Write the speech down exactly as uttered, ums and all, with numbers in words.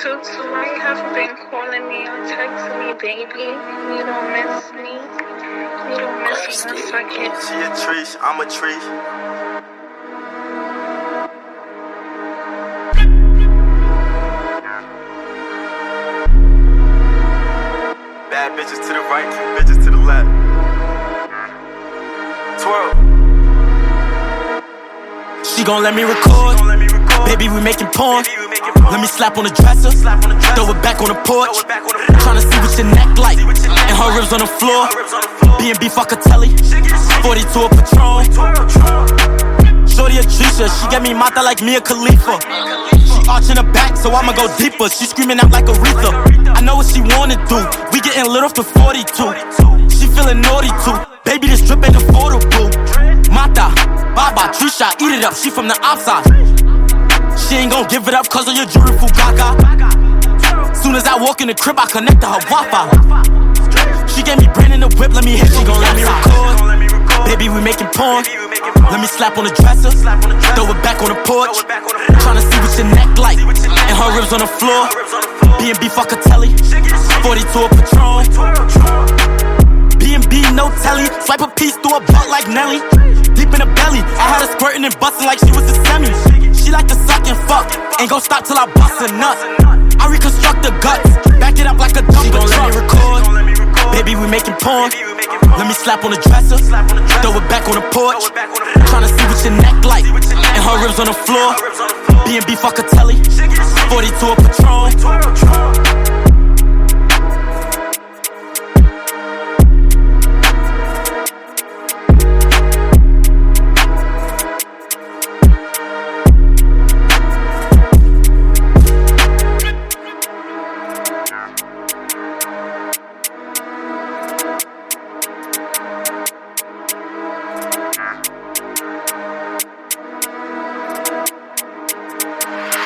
too, so why you haven't been calling me or texting me, baby? You don't miss me. You don't miss me one second. She a tree, I'm a tree. Bad bitches to the right, cute bitches to the left. Twirl. She gon' let me record. Baby, we making porn. Let me slap on the dresser. Throw it back on the porch. Tryna see what your neck like. And her ribs on the floor. B and B fuck a telly. forty-two a Patron. Shorty a Trisha. She get me mata like Mia Khalifa. She arching her back, so I'ma go deeper. She screaming out like Aretha. I know what she wanna do. We getting lit off the forty-two. She feeling naughty too. Baby, this drip ain't affordable. Mata, Baba, Trisha, eat it up. She from the outside. She ain't gon' give it up cause of your jewelry Fugaga. Soon as I walk in the crib, I connect to her Wi-Fi. She gave me brain in the whip, let me hit, she gon' let me record. Baby, we making porn. Let me slap on the dresser. Throw it back on the porch. Tryna see what your neck like. And her ribs on the floor. B and B fuck a telly. forty-two a Patron. B and B no telly. Swipe a piece through a butt like Nelly. Deep in the belly, I had her squirting and busting like she was a semi. She like to suck and fuck, ain't gon' stop till I bust a nut. I reconstruct the guts, back it up like a dump. She gon' let me record. Baby, we making porn. Let me slap on the dresser. Throw it back on the porch. Tryna see what your neck like. And her ribs on the floor. B and B fuck a telly. forty-two a Patron.